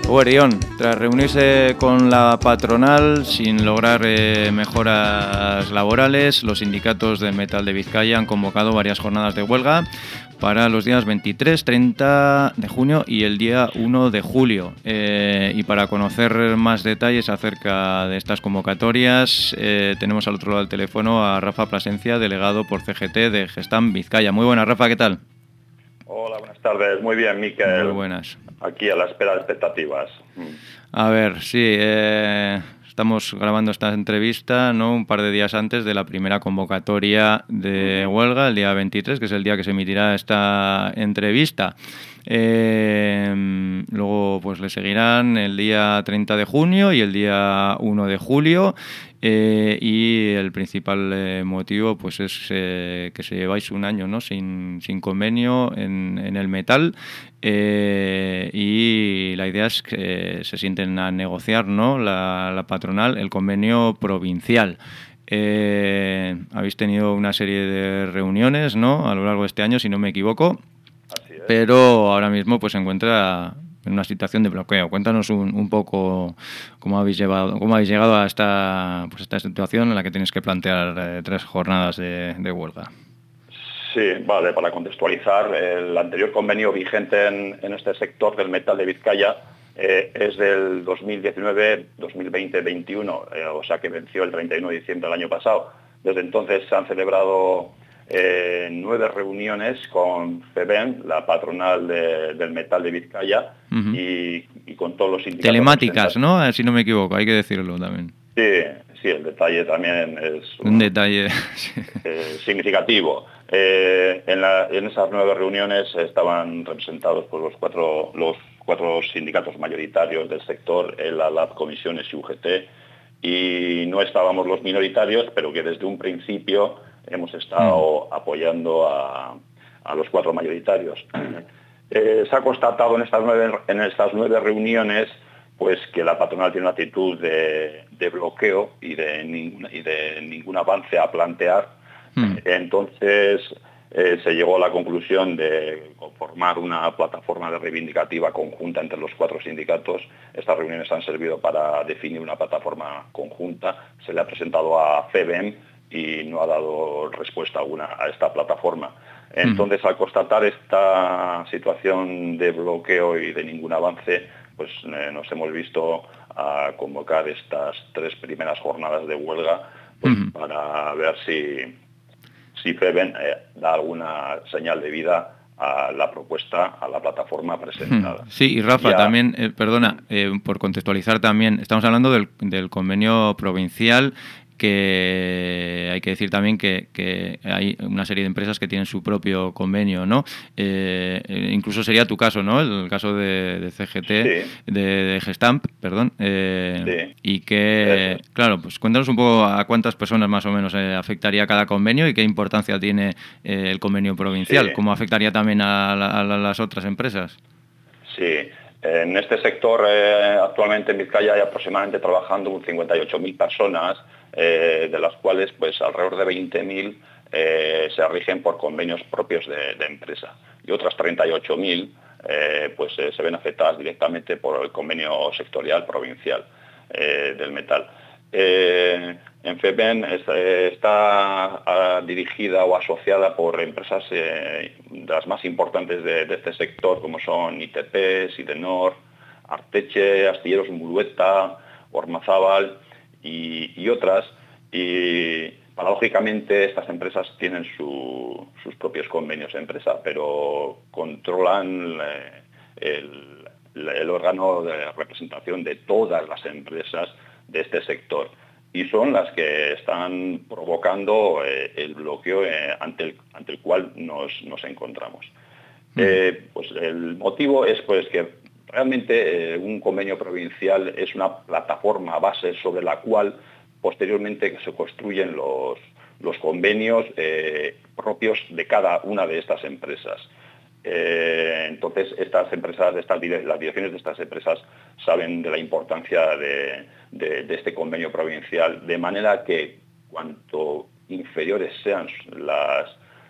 Orión, tras reunirse con la patronal sin lograr mejoras laborales, los sindicatos del metal de Vizcaya han convocado varias jornadas de huelga para los días 23, 30 de junio y el día 1 de julio. Y para conocer más detalles acerca de estas convocatorias, tenemos al otro lado del teléfono a Rafa Plasencia, delegado por CGT de Gestamp Vizcaya. Muy buenas, Rafa, ¿qué tal? Hola, buenas tardes. Muy bien, Miquel. Muy buenas. Aquí a la espera de expectativas. A ver, sí, estamos grabando esta entrevista, ¿no?, un par de días antes de la primera convocatoria de huelga, el día 23, que es el día que se emitirá esta entrevista. Luego pues le seguirán el día 30 de junio y el día 1 de julio. Y el principal motivo pues es que se lleváis un año, ¿no?, sin convenio en el metal, y la idea es que se sienten a negociar, ¿no?, la patronal, el convenio provincial. Habéis tenido una serie de reuniones, ¿no?, a lo largo de este año, si no me equivoco. Así es. Pero ahora mismo pues se encuentra en una situación de bloqueo. Cuéntanos un poco cómo habéis llegado a esta situación en la que tenéis que plantear 3 jornadas de huelga. Sí, vale, para contextualizar, el anterior convenio vigente en este sector del metal de Vizcaya es del 2019-2020-21, o sea que venció el 31 de diciembre del año pasado. Desde entonces se han celebrado 9 reuniones con FEBEN, la patronal del metal de Vizcaya, y con todos los sindicatos. Telemáticas, ¿no? Si no me equivoco, hay que decirlo también. Sí, el detalle también es un detalle significativo. En esas 9 reuniones estaban representados por los cuatro sindicatos mayoritarios del sector, el ALAB, Comisiones y UGT, y no estábamos los minoritarios, pero que desde un principio hemos estado apoyando a los 4 mayoritarios. Se ha constatado en estas 9 reuniones pues que la patronal tiene una actitud de bloqueo y de ningún avance a plantear. Entonces se llegó a la conclusión de conformar una plataforma de reivindicativa conjunta entre los 4 sindicatos. Estas reuniones han servido para definir una plataforma conjunta. Se le ha presentado a FEBEN y no ha dado respuesta alguna a esta plataforma. Entonces, al constatar esta situación de bloqueo y de ningún avance, pues nos hemos visto a convocar estas 3 primeras jornadas de huelga, pues, para ver si FEBEN da alguna señal de vida a la propuesta, a la plataforma presentada. Sí, y Rafa, también, por contextualizar también, estamos hablando del convenio provincial, que hay que decir también que hay una serie de empresas que tienen su propio convenio, ¿no? Incluso sería tu caso, ¿no? El caso de CGT, sí. de Gestamp, perdón. Sí. Y que, claro, pues cuéntanos un poco a cuántas personas más o menos afectaría cada convenio y qué importancia tiene el convenio provincial, sí. ¿Cómo afectaría también a las otras empresas? Sí. En este sector actualmente en Vizcaya hay aproximadamente trabajando 58.000 personas, de las cuales pues alrededor de 20.000 se rigen por convenios propios de empresa, y otras 38.000 pues se ven afectadas directamente por el convenio sectorial provincial del metal. En FEBEN está dirigida o asociada por empresas de las más importantes de este sector, como son ITP, Sidenor, Arteche, Astilleros Murueta, Ormazábal y otras. Y paradójicamente estas empresas tienen sus propios convenios de empresa, pero controlan el órgano de representación de todas las empresas de este sector, y son las que están provocando el bloqueo ante el cual nos encontramos. Pues el motivo es pues que realmente un convenio provincial es una plataforma base sobre la cual posteriormente se construyen los convenios propios de cada una de estas empresas. Entonces estas empresas, las direcciones de estas empresas saben de la importancia de este convenio provincial, de manera que cuanto inferiores sean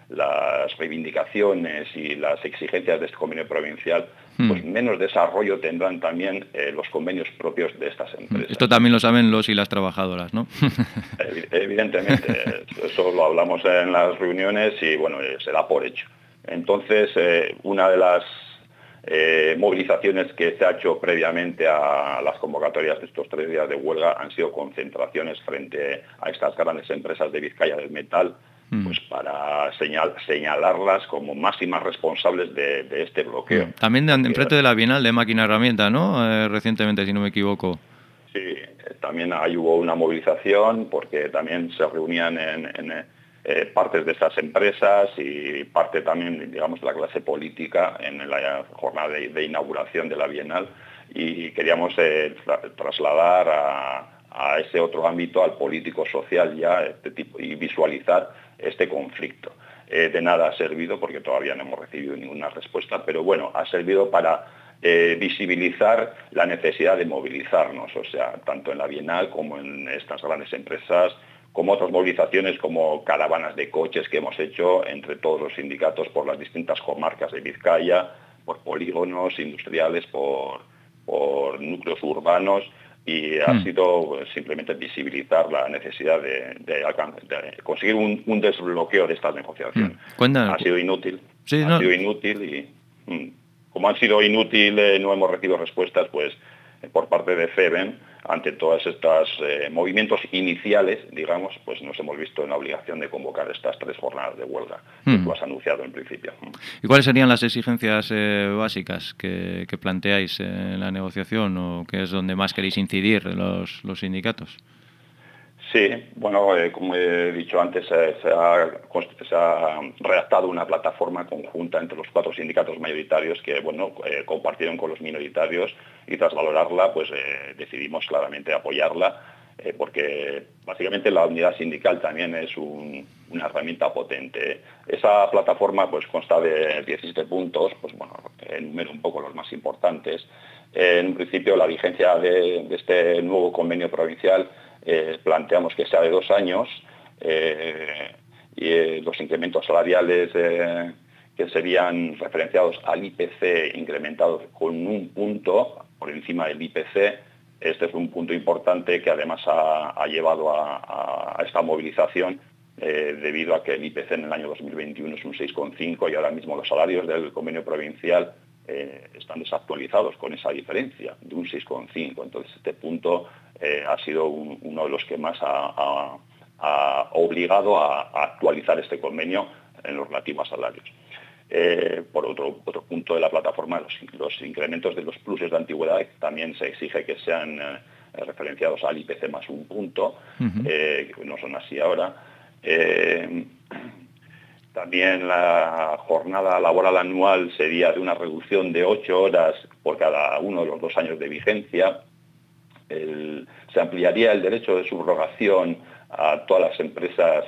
las reivindicaciones y las exigencias de este convenio provincial, pues menos desarrollo tendrán también los convenios propios de estas empresas. Esto también lo saben los y las trabajadoras, ¿no? Evidentemente, eso lo hablamos en las reuniones y bueno, se da por hecho. Entonces, una de las movilizaciones que se ha hecho previamente a las convocatorias de estos 3 días de huelga han sido concentraciones frente a estas grandes empresas de Vizcaya del metal, pues para señalarlas como máximas responsables de este bloqueo. También enfrente de la Bienal de Máquina Herramienta, ¿no? Recientemente, si no me equivoco. Sí, también ahí hubo una movilización porque también se reunían en partes de estas empresas y parte también, digamos, de la clase política en la jornada de inauguración de la Bienal, y queríamos trasladar a ese otro ámbito, al político social ya, este tipo, y visualizar este conflicto. De nada ha servido porque todavía no hemos recibido ninguna respuesta, pero bueno, ha servido para visibilizar la necesidad de movilizarnos, o sea, tanto en la Bienal como en estas grandes empresas, como otras movilizaciones como caravanas de coches que hemos hecho entre todos los sindicatos por las distintas comarcas de Vizcaya, por polígonos industriales, por núcleos urbanos, y ha sido simplemente visibilizar la necesidad de conseguir un desbloqueo de esta negociación. Ha sido inútil, sido inútil y como han sido inútiles, no hemos recibido respuestas, pues por parte de FEBEN, ante todos estos movimientos iniciales, digamos, pues nos hemos visto en la obligación de convocar estas 3 jornadas de huelga que tú has anunciado en principio. ¿Y cuáles serían las exigencias básicas que planteáis en la negociación, o qué es donde más queréis incidir los sindicatos? Sí, bueno, como he dicho antes, se ha redactado una plataforma conjunta entre los 4 sindicatos mayoritarios que, bueno, compartieron con los minoritarios, y tras valorarla, pues decidimos claramente apoyarla, porque básicamente la unidad sindical también es una herramienta potente. Esa plataforma pues consta de 17 puntos, pues bueno, enumero un poco los más importantes. En un principio, la vigencia de este nuevo convenio provincial planteamos que sea de 2 años, y los incrementos salariales que serían referenciados al IPC incrementados con 1 punto por encima del IPC. Este es un punto importante que además ha llevado a esta movilización, debido a que el IPC en el año 2021 es un 6,5 y ahora mismo los salarios del convenio provincial están desactualizados con esa diferencia de un 6,5. Entonces este punto ha sido uno de los que más ha obligado a actualizar este convenio en lo relativo a salarios. Por otro punto de la plataforma, los incrementos de los pluses de antigüedad también se exige que sean referenciados al IPC más 1 punto, que no son así ahora. También la jornada laboral anual sería de una reducción de 8 horas por cada uno de los 2 años de vigencia. Se ampliaría el derecho de subrogación a todas las empresas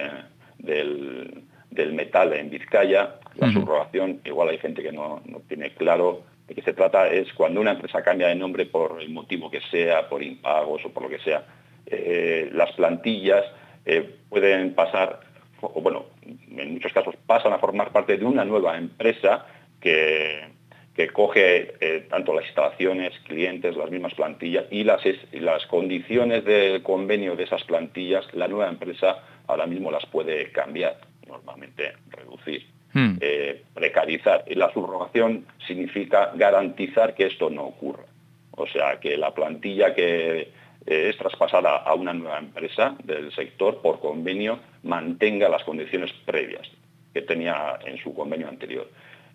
del metal en Vizcaya. La subrogación, igual hay gente que no tiene claro de qué se trata, es cuando una empresa cambia de nombre por el motivo que sea, por impagos o por lo que sea. Las plantillas pueden pasar, o bueno, en muchos casos pasan a formar parte de una nueva empresa que coge tanto las instalaciones, clientes, las mismas plantillas y las condiciones del convenio de esas plantillas. La nueva empresa ahora mismo las puede cambiar, normalmente reducir, precarizar. Y la subrogación significa garantizar que esto no ocurra. O sea, que la plantilla que es traspasada a una nueva empresa del sector por convenio mantenga las condiciones previas que tenía en su convenio anterior.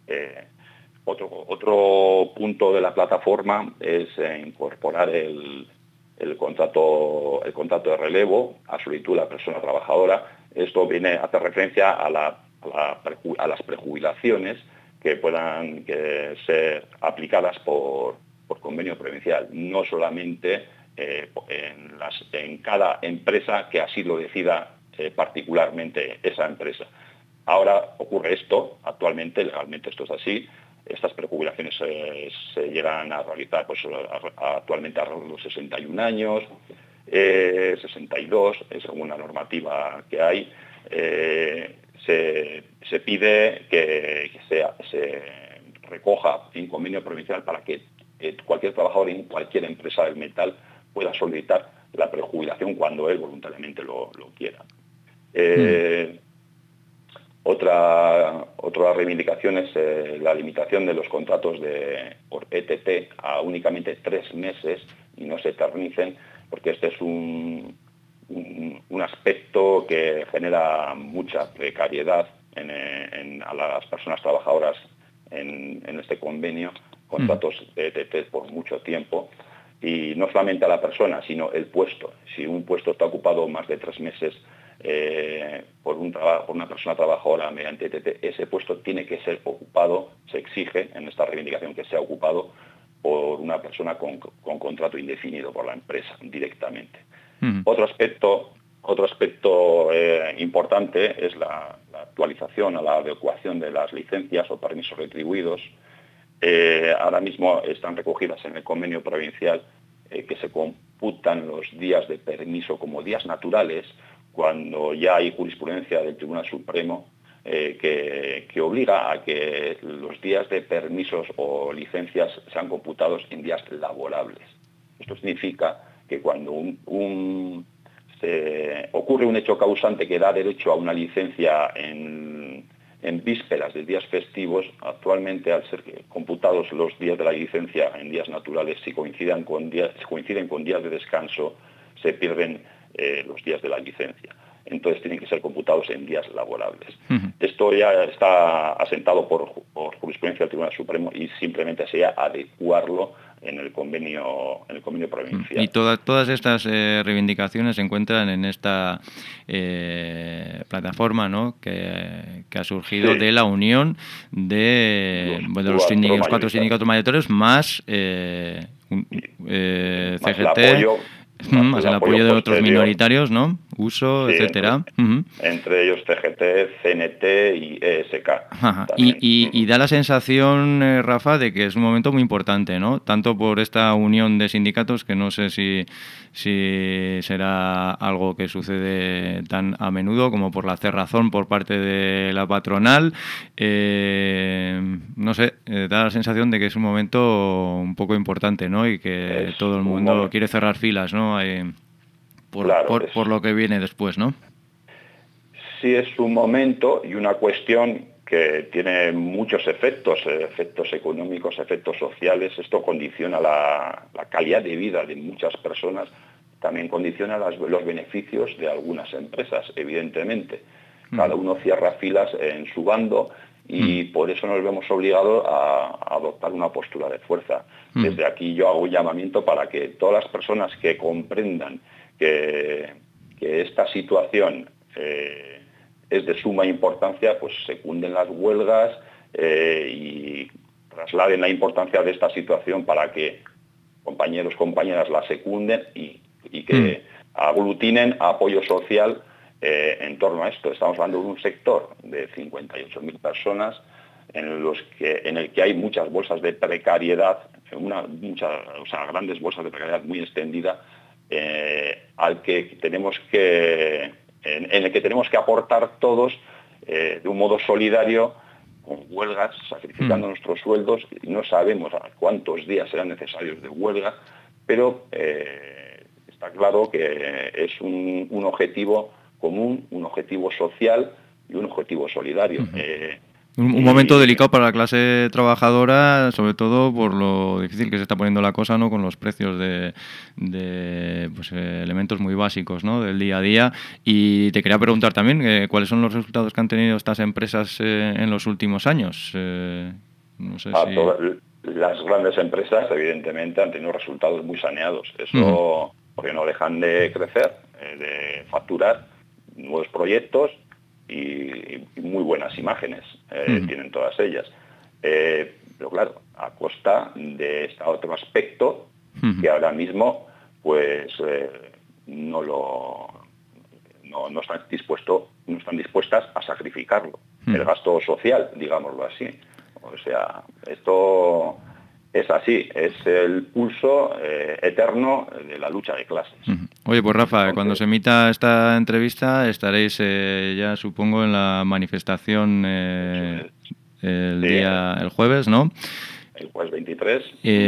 Otro punto de la plataforma es incorporar el contrato de relevo a solicitud de la persona trabajadora. Esto hace referencia a las prejubilaciones que puedan ser aplicadas por convenio provincial, no solamente en cada empresa que así lo decida particularmente esa empresa. Ahora ocurre esto, actualmente, legalmente esto es así. Estas prejubilaciones se llegan a realizar actualmente a los 61 años, 62, según la normativa que hay. se pide que se recoja en convenio provincial para que cualquier trabajador en cualquier empresa del metal pueda solicitar la prejubilación cuando él voluntariamente lo quiera. Otra reivindicación es la limitación de los contratos por ETT a únicamente 3 meses y no se eternicen, porque este es un aspecto que genera mucha precariedad a las personas trabajadoras en este convenio, contratos de ETT por mucho tiempo, y no solamente a la persona, sino el puesto. Si un puesto está ocupado más de 3 meses por una persona trabajadora mediante ETT, ese puesto tiene que ser ocupado, se exige en esta reivindicación que sea ocupado por una persona con contrato indefinido por la empresa directamente. Otro aspecto importante es la actualización a la adecuación de las licencias o permisos retribuidos. Ahora mismo están recogidas en el convenio provincial que se computan los días de permiso como días naturales, cuando ya hay jurisprudencia del Tribunal Supremo que obliga a que los días de permisos o licencias sean computados en días laborables. Esto significa que cuando ocurre un hecho causante que da derecho a una licencia en vísperas de días festivos, actualmente, al ser computados los días de la licencia en días naturales, si coinciden con días de descanso, se pierden los días de la licencia. Entonces tienen que ser computados en días laborables. Esto ya está asentado por jurisprudencia del Tribunal Supremo y simplemente sería adecuarlo en el convenio provincial. Y todas estas reivindicaciones se encuentran en esta plataforma, ¿no?, que ha surgido de la unión de los 4 sindicatos mayoritarios más CGT, más el apoyo de otros minoritarios, ¿no? Uso, sí, etcétera. Entre ellos CGT, CNT y ESK. Y da la sensación, Rafa, de que es un momento muy importante, ¿no? Tanto por esta unión de sindicatos, que no sé si será algo que sucede tan a menudo, como por la cerrazón por parte de la patronal. No sé, da la sensación de que es un momento un poco importante, ¿no? Y que todo el mundo quiere cerrar filas, ¿no? Por lo que viene después, ¿no? Sí, es un momento y una cuestión que tiene muchos efectos económicos, efectos sociales. Esto condiciona la calidad de vida de muchas personas, también condiciona los beneficios de algunas empresas, evidentemente. Cada uno cierra filas en su bando y por eso nos vemos obligados a adoptar una postura de fuerza. Desde aquí yo hago un llamamiento para que todas las personas que comprendan que esta situación es de suma importancia, pues secunden las huelgas y trasladen la importancia de esta situación para que compañeros, compañeras la secunden y que aglutinen apoyo social en torno a esto. Estamos hablando de un sector de 58.000 personas en el que hay muchas bolsas de precariedad, grandes bolsas de precariedad muy extendida, en el que tenemos que aportar todos de un modo solidario, con huelgas, sacrificando nuestros sueldos. No sabemos a cuántos días serán necesarios de huelga, pero está claro que es un objetivo común, un objetivo social y un objetivo solidario. Un momento delicado para la clase trabajadora, sobre todo por lo difícil que se está poniendo la cosa, ¿no?, con los precios de elementos muy básicos, ¿no?, del día a día. Y te quería preguntar también cuáles son los resultados que han tenido estas empresas en los últimos años. No sé las grandes empresas, evidentemente, han tenido resultados muy saneados. Eso porque no dejan de crecer, de facturar nuevos proyectos y muy buenas imágenes tienen todas ellas. Pero claro, a costa de este otro aspecto que ahora mismo pues no están dispuestas a sacrificarlo. El gasto social, digámoslo así. O sea, esto es así, es el pulso eterno de la lucha de clases. Oye, pues Rafa, Entonces, cuando se emita esta entrevista estaréis ya, supongo, en la manifestación eso es. el Sí, el jueves, ¿no? el jueves 23.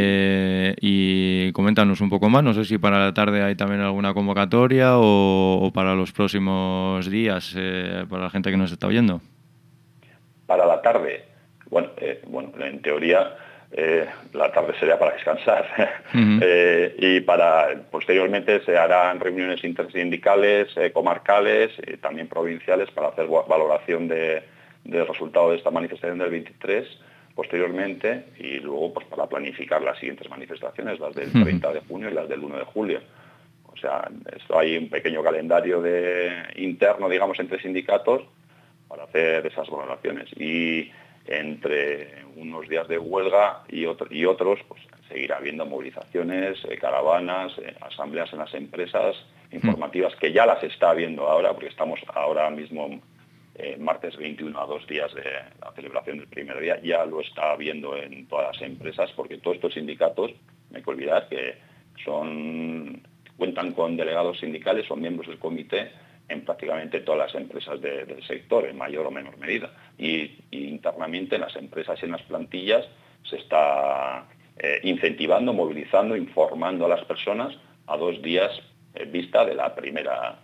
Y coméntanos un poco más, no sé si para la tarde hay también alguna convocatoria o para los próximos días, para la gente que nos está oyendo. Para la tarde, bueno, en teoría la tarde sería para descansar. Uh-huh. Y posteriormente se harán reuniones intersindicales, comarcales, también provinciales, para hacer valoración del resultado de esta manifestación del 23 posteriormente, y luego pues para planificar las siguientes manifestaciones, las del 30 de junio y las del 1 de julio. O sea, hay un pequeño calendario interno, digamos, entre sindicatos para hacer esas valoraciones. Y entre unos días de huelga y otros, pues seguirá habiendo movilizaciones, caravanas, asambleas en las empresas informativas, que ya las está habiendo ahora, porque estamos ahora mismo martes 21, a 2 días de la celebración del primer día, ya lo está viendo en todas las empresas, porque todos estos sindicatos, no hay que olvidar que cuentan con delegados sindicales, son miembros del comité en prácticamente todas las empresas del sector, en mayor o menor medida. Y internamente en las empresas y en las plantillas se está incentivando, movilizando, informando a las personas a 2 días vista de la primera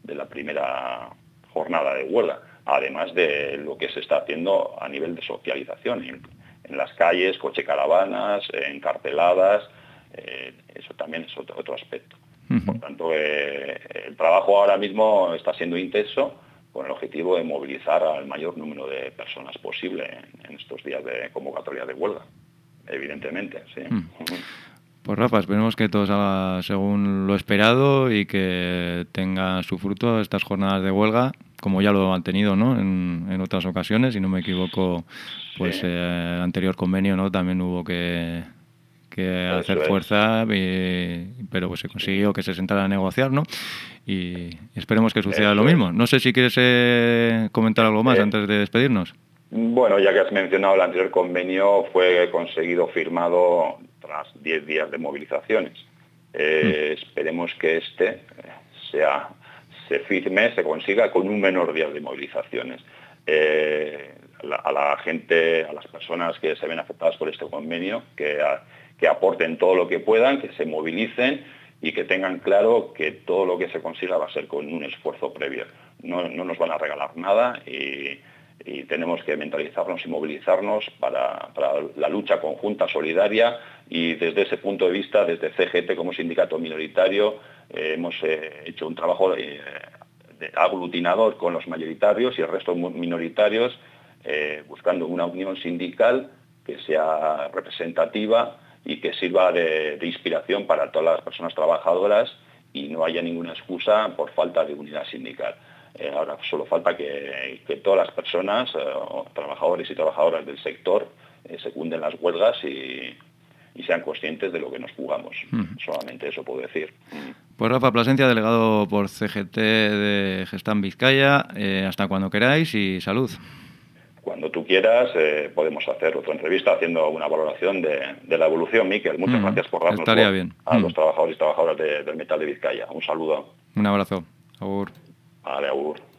jornada de huelga, además de lo que se está haciendo a nivel de socialización en las calles, coche caravanas, encarteladas, eso también es otro aspecto. Por tanto, el trabajo ahora mismo está siendo intenso con el objetivo de movilizar al mayor número de personas posible en estos días de convocatoria de huelga, evidentemente, sí. Pues Rafa, esperemos que todo salga según lo esperado y que tenga su fruto estas jornadas de huelga, como ya lo han tenido, ¿no? En otras ocasiones, si no me equivoco, pues Sí. el anterior convenio, ¿no? También hubo que hacer fuerza, pero pues se consiguió que se sentara a negociar, ¿no? Y esperemos que suceda lo mismo. No sé si quieres comentar algo más antes de despedirnos. Bueno, ya que has mencionado el anterior convenio, fue conseguido, firmado tras 10 días de movilizaciones. Esperemos que se firme, se consiga con un menor día de movilizaciones. A la gente, a las personas que se ven afectadas por este convenio, que aporten todo lo que puedan, que se movilicen y que tengan claro que todo lo que se consiga va a ser con un esfuerzo previo. No nos van a regalar nada y tenemos que mentalizarnos y movilizarnos para la lucha conjunta, solidaria, y desde ese punto de vista, desde CGT como sindicato minoritario, hemos hecho un trabajo aglutinador con los mayoritarios y el resto minoritarios, buscando una unión sindical que sea representativa y que sirva de inspiración para todas las personas trabajadoras y no haya ninguna excusa por falta de unidad sindical. Ahora solo falta que todas las personas, trabajadores y trabajadoras del sector, secunden las huelgas y sean conscientes de lo que nos jugamos. Solamente eso puedo decir. Pues Rafa Plasencia, delegado por CGT de Gestamp Vizcaya, hasta cuando queráis y salud. Cuando tú quieras podemos hacer otra entrevista haciendo una valoración de la evolución, Miquel. Muchas gracias por darnos voz bien. A los trabajadores y trabajadoras del metal de Vizcaya. Un saludo. Un abrazo. Agur. Vale, agur.